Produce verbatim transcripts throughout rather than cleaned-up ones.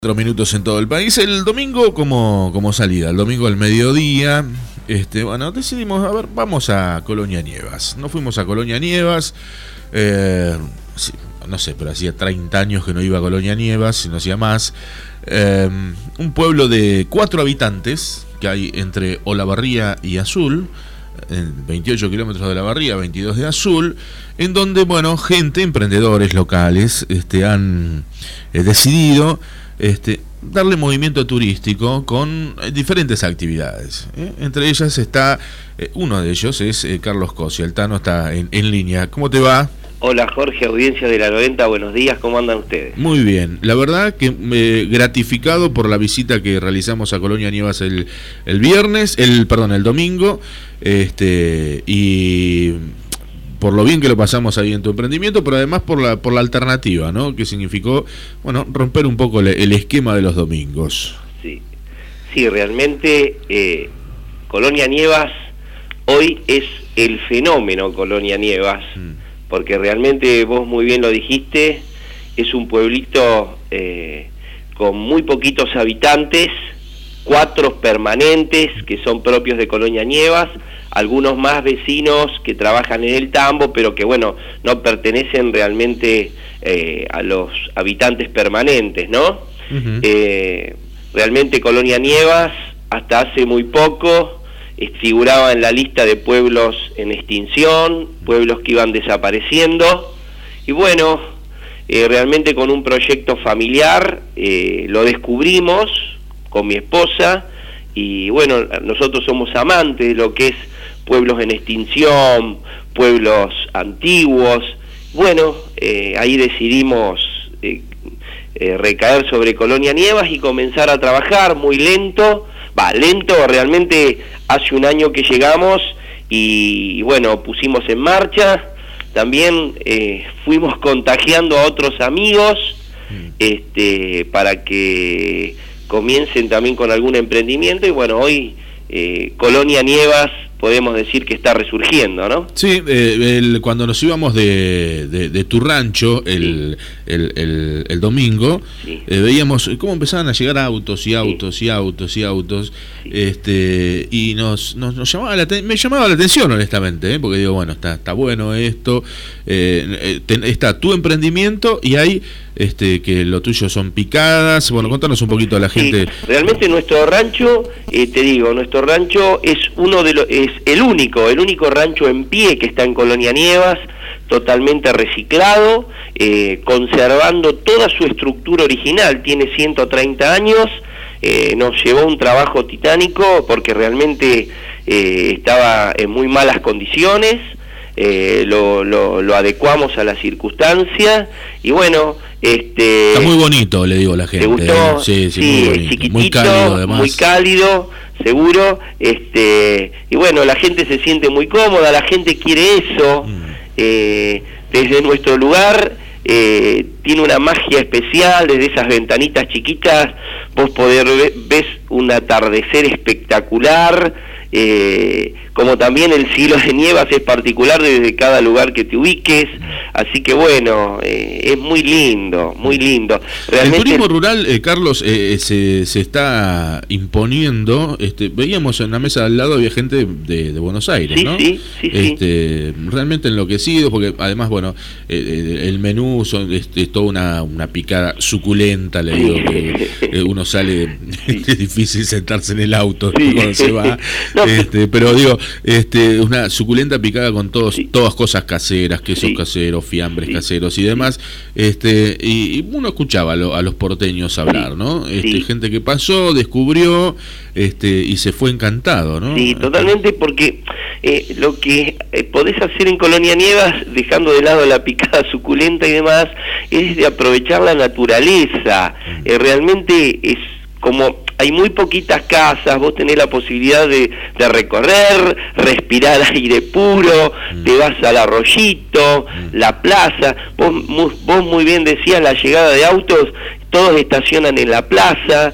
Cuatro minutos en todo el país. El domingo como, como salida, el domingo al mediodía, este, bueno, decidimos, a ver, vamos a Colonia Nievas. No fuimos a Colonia Nievas, eh, sí, no sé, pero hacía treinta años que no iba a Colonia Nievas, si no hacía más. Eh, un pueblo de cuatro habitantes que hay entre Olavarría y Azul, en veintiocho kilómetros de Olavarría, veintidós de Azul, en donde, bueno, gente, emprendedores locales, este, han eh, decidido Este, darle movimiento turístico con eh, diferentes actividades. ¿eh? Entre ellas está, eh, uno de ellos es eh, Carlos Cosia. El Tano está en, en línea. ¿Cómo te va? Hola Jorge, audiencia de la noventa, buenos días, ¿cómo andan ustedes? Muy bien, la verdad que eh, gratificado por la visita que realizamos a Colonia Nievas el, el viernes, el perdón, el domingo, este y por lo bien que lo pasamos ahí en tu emprendimiento, pero además por la por la alternativa, ¿no? Que significó, bueno, romper un poco el, el esquema de los domingos. Sí, sí, realmente eh, Colonia Nievas hoy es el fenómeno Colonia Nievas, mm. porque realmente vos muy bien lo dijiste, es un pueblito eh, con muy poquitos habitantes, cuatro permanentes que son propios de Colonia Nievas, algunos más vecinos que trabajan en el tambo, pero que bueno, no pertenecen realmente eh, a los habitantes permanentes, ¿no? Uh-huh. Eh, realmente Colonia Nievas, hasta hace muy poco, eh, figuraba en la lista de pueblos en extinción, pueblos que iban desapareciendo, y bueno, eh, realmente con un proyecto familiar eh, lo descubrimos con mi esposa, y bueno, nosotros somos amantes de lo que es pueblos en extinción, pueblos antiguos. Bueno, eh, ahí decidimos eh, eh, recaer sobre Colonia Nievas y comenzar a trabajar muy lento, va, lento, realmente hace un año que llegamos y bueno, pusimos en marcha, también eh, fuimos contagiando a otros amigos, este, para que comiencen también con algún emprendimiento y bueno, hoy eh, Colonia Nievas podemos decir que está resurgiendo, ¿no? Sí, eh, el, cuando nos íbamos de, de, de tu rancho el, sí. el, el, el domingo, sí. eh, veíamos cómo empezaban a llegar autos y autos sí. y autos y autos, sí. este y nos, nos, nos llamaba la me llamaba la atención honestamente, ¿eh? Porque digo, bueno, está, está bueno esto, eh, ten, está tu emprendimiento y hay este que lo tuyo son picadas. Bueno, contanos un poquito a la gente. Sí, realmente nuestro rancho, eh, te digo, nuestro rancho es uno de los, es el único, el único rancho en pie que está en Colonia Nievas, totalmente reciclado, eh, conservando toda su estructura original, tiene ciento treinta años, eh, nos llevó un trabajo titánico porque realmente eh, estaba en muy malas condiciones, eh, lo, lo, lo adecuamos a la circunstancia y bueno, este está muy bonito, le digo a la gente. ¿Te gustó? Eh, sí, sí, sí, muy bonito, chiquitito, muy cálido además. Muy cálido, seguro, este y bueno, la gente se siente muy cómoda, la gente quiere eso, mm. eh, desde nuestro lugar eh, tiene una magia especial, desde esas ventanitas chiquitas vos poder ver, ves un atardecer espectacular, eh, como también el cielo de Nievas es particular desde cada lugar que te ubiques, así que bueno, eh, es muy lindo, muy lindo. Realmente el turismo rural, eh, Carlos, eh, se, se está imponiendo. Este, veíamos en la mesa al lado había gente de, de Buenos Aires, sí, ¿no? Sí, sí, este, sí. Realmente enloquecidos, porque además, bueno, eh, el menú son, es, es toda una, una picada suculenta, le digo, que eh, uno sale, sí. Es difícil sentarse en el auto sí. cuando se va, no, este, pero digo, este, una suculenta picada con todos, sí. todas cosas caseras, quesos sí. caseros, fiambres sí. caseros y demás, este, y, y uno escuchaba a, lo, a los porteños hablar, ¿no? Este, sí. gente que pasó, descubrió, este, y se fue encantado, ¿no? Sí, totalmente, porque eh, lo que eh, podés hacer en Colonia Nievas, dejando de lado la picada suculenta y demás, es de aprovechar la naturaleza. Mm. Eh, realmente es como hay muy poquitas casas, vos tenés la posibilidad de, de recorrer, respirar aire puro, mm. te vas al arroyito, mm. la plaza, vos, vos muy bien decías la llegada de autos, todos estacionan en la plaza,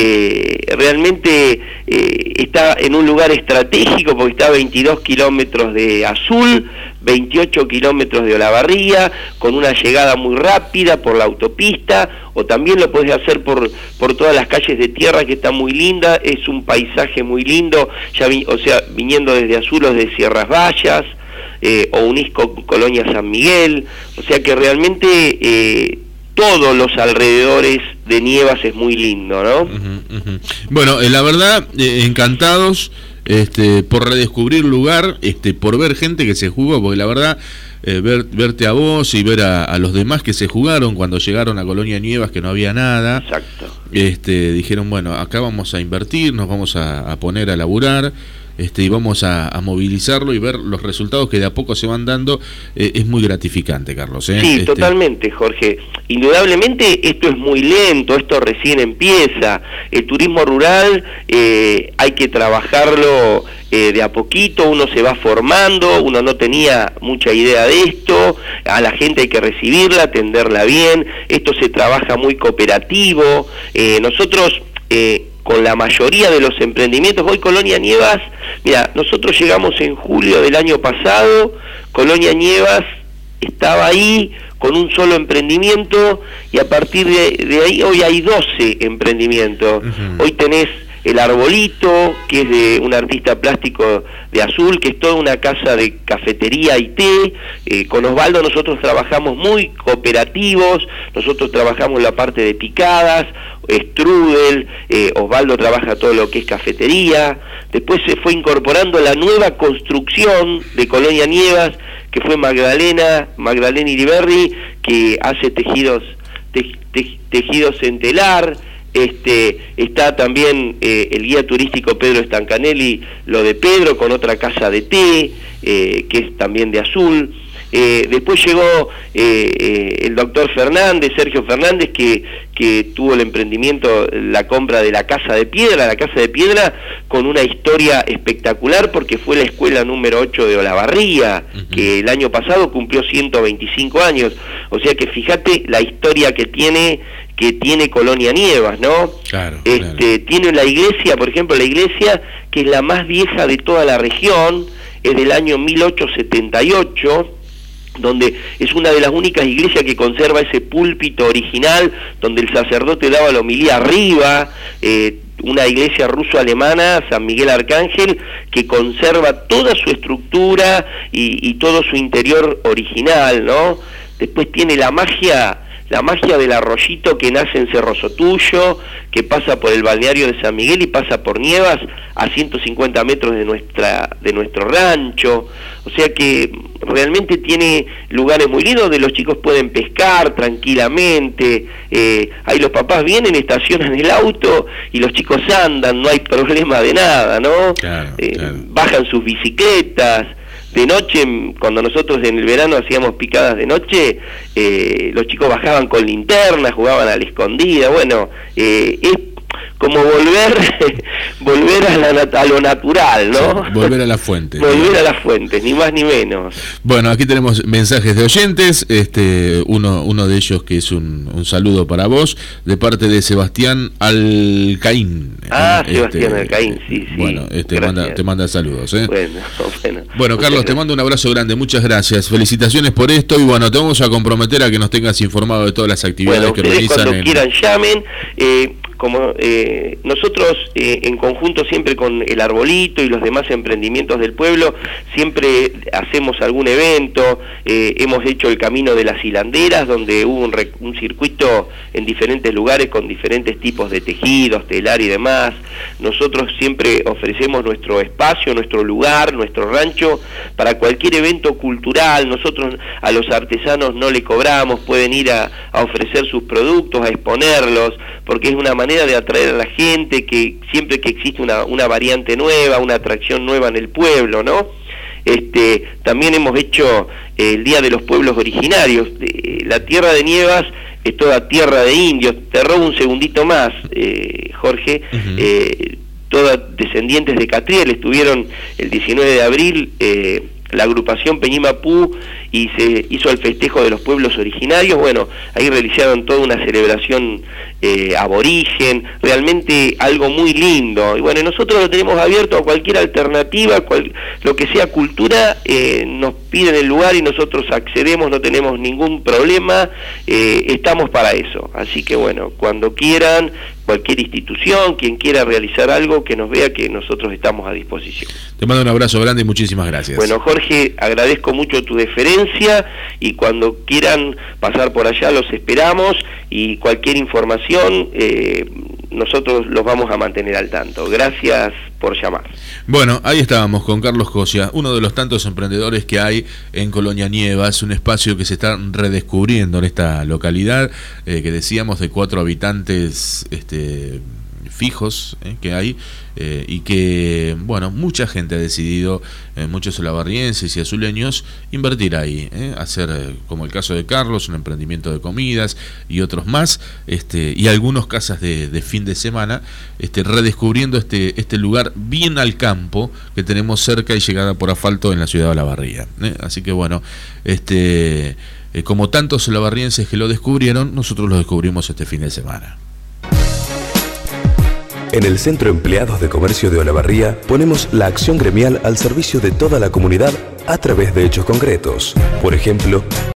eh, realmente eh, está en un lugar estratégico porque está a veintidós kilómetros de Azul, veintiocho kilómetros de Olavarría, con una llegada muy rápida por la autopista, o también lo podés hacer por por todas las calles de tierra, que está muy linda, es un paisaje muy lindo, ya vi, o sea, viniendo desde Azul o de Sierras Vallas, eh, o unís con Colonia San Miguel, o sea que realmente eh, todos los alrededores de Nievas es muy lindo, ¿no? Uh-huh, uh-huh. Bueno, eh, la verdad, eh, encantados este, por redescubrir lugar, este, por ver gente que se jugó, porque la verdad, eh, ver, verte a vos y ver a, a los demás que se jugaron cuando llegaron a Colonia Nievas, que no había nada. Exacto. Este, dijeron, bueno, acá vamos a invertir, nos vamos a, a poner a laburar. Este, y vamos a, a movilizarlo y ver los resultados que de a poco se van dando. Eh, es muy gratificante, Carlos, ¿eh? Sí, este... totalmente, Jorge. Indudablemente esto es muy lento, esto recién empieza. El turismo rural eh, hay que trabajarlo eh, de a poquito, uno se va formando, uno no tenía mucha idea de esto, a la gente hay que recibirla, atenderla bien, esto se trabaja muy cooperativo. Eh, nosotros... Eh, con la mayoría de los emprendimientos, hoy Colonia Nievas, mira, nosotros llegamos en julio del año pasado, Colonia Nievas estaba ahí con un solo emprendimiento y a partir de, de ahí hoy hay doce emprendimientos. Uh-huh. Hoy tenés El Arbolito, que es de un artista plástico de Azul, que es toda una casa de cafetería y té. Eh, con Osvaldo nosotros trabajamos muy cooperativos, nosotros trabajamos la parte de picadas, strudel, eh, Osvaldo trabaja todo lo que es cafetería. Después se fue incorporando la nueva construcción de Colonia Nievas, que fue Magdalena, Magdalena Iriberri, que hace tejidos, te, te, tejidos en telar. Este, está también eh, el guía turístico Pedro Stancanelli, lo de Pedro, con otra casa de té, eh, que es también de Azul. Eh, después llegó eh, eh, el doctor Fernández, Sergio Fernández, que, que tuvo el emprendimiento, la compra de la Casa de Piedra, la Casa de Piedra, con una historia espectacular, porque fue la escuela número ocho de Olavarría, uh-huh. que el año pasado cumplió ciento veinticinco años. O sea que fíjate la historia que tiene que tiene Colonia Nievas, ¿no? Claro, este, claro. Tiene la iglesia, por ejemplo, la iglesia que es la más vieja de toda la región, es del año mil ochocientos setenta y ocho, donde es una de las únicas iglesias que conserva ese púlpito original, donde el sacerdote daba la homilía arriba, eh, una iglesia ruso-alemana, San Miguel Arcángel, que conserva toda su estructura y, y todo su interior original, ¿no? Después tiene la magia... la magia del arroyito que nace en Cerro Sotuyo, que pasa por el balneario de San Miguel y pasa por Nievas a ciento cincuenta metros de nuestra de nuestro rancho. O sea que realmente tiene lugares muy lindos donde los chicos pueden pescar tranquilamente. Eh, ahí los papás vienen, estacionan el auto y los chicos andan, no hay problema de nada, ¿no? Claro, eh, claro. Bajan sus bicicletas. De noche, cuando nosotros en el verano hacíamos picadas de noche, eh, los chicos bajaban con linternas, jugaban a la escondida. Bueno, eh, es como volver volver a, la, a lo natural, ¿no? Sí, volver a la fuente. Volver a las fuentes, ni más ni menos. Bueno, aquí tenemos mensajes de oyentes, este uno uno de ellos que es un, un saludo para vos, de parte de Sebastián Alcaín. Ah, este, Sebastián Alcaín, sí, sí. Bueno, este manda, te manda saludos, ¿eh? Bueno, bueno. Bueno, Carlos, te mando un abrazo grande, muchas gracias, felicitaciones por esto y bueno, te vamos a comprometer a que nos tengas informado de todas las actividades bueno, que ustedes realizan. Cuando en... quieran llamen, eh, como eh, nosotros eh, en conjunto siempre con El Arbolito y los demás emprendimientos del pueblo, siempre hacemos algún evento, eh, hemos hecho el Camino de las Hilanderas, donde hubo un, rec- un circuito en diferentes lugares con diferentes tipos de tejidos, telar y demás. Nosotros siempre ofrecemos nuestro espacio, nuestro lugar, nuestro rancho, para cualquier evento cultural. Nosotros a los artesanos no le cobramos, pueden ir a, a ofrecer sus productos, a exponerlos, porque es una manera de atraer a la gente, que siempre que existe una, una variante nueva, una atracción nueva en el pueblo, ¿no? Este, también hemos hecho eh, el Día de los Pueblos Originarios. Eh, la tierra de Nievas es toda tierra de indios. Te robo un segundito más, eh, Jorge. Uh-huh. eh, todas descendientes de Catriel estuvieron el diecinueve de abril, eh, la agrupación Peñimapú y se hizo el festejo de los pueblos originarios. Bueno, ahí realizaron toda una celebración eh, aborigen, realmente algo muy lindo. Y bueno, nosotros lo tenemos abierto a cualquier alternativa, cual, lo que sea cultura, eh, nos piden el lugar y nosotros accedemos, no tenemos ningún problema, eh, estamos para eso. Así que bueno, cuando quieran, cualquier institución, quien quiera realizar algo, que nos vea que nosotros estamos a disposición. Te mando un abrazo grande y muchísimas gracias. Bueno, Jorge, agradezco mucho tu deferencia y cuando quieran pasar por allá los esperamos y cualquier información eh, nosotros los vamos a mantener al tanto. Gracias por llamar. Bueno, ahí estábamos con Carlos Cosia, uno de los tantos emprendedores que hay en Colonia Nievas, un espacio que se está redescubriendo en esta localidad, eh, que decíamos de cuatro habitantes este, fijos eh, que hay, eh, y que, bueno, mucha gente ha decidido, eh, muchos olavarrienses y azuleños, invertir ahí, eh, hacer, eh, como el caso de Carlos, un emprendimiento de comidas y otros más, este, y algunos casas de, de fin de semana, este, redescubriendo este, este lugar bien al campo que tenemos cerca y llegada por asfalto en la ciudad de Olavarría, eh. Así que bueno, este, eh, como tantos olavarrienses que lo descubrieron, nosotros lo descubrimos este fin de semana. En el Centro Empleados de Comercio de Olavarría ponemos la acción gremial al servicio de toda la comunidad a través de hechos concretos. Por ejemplo,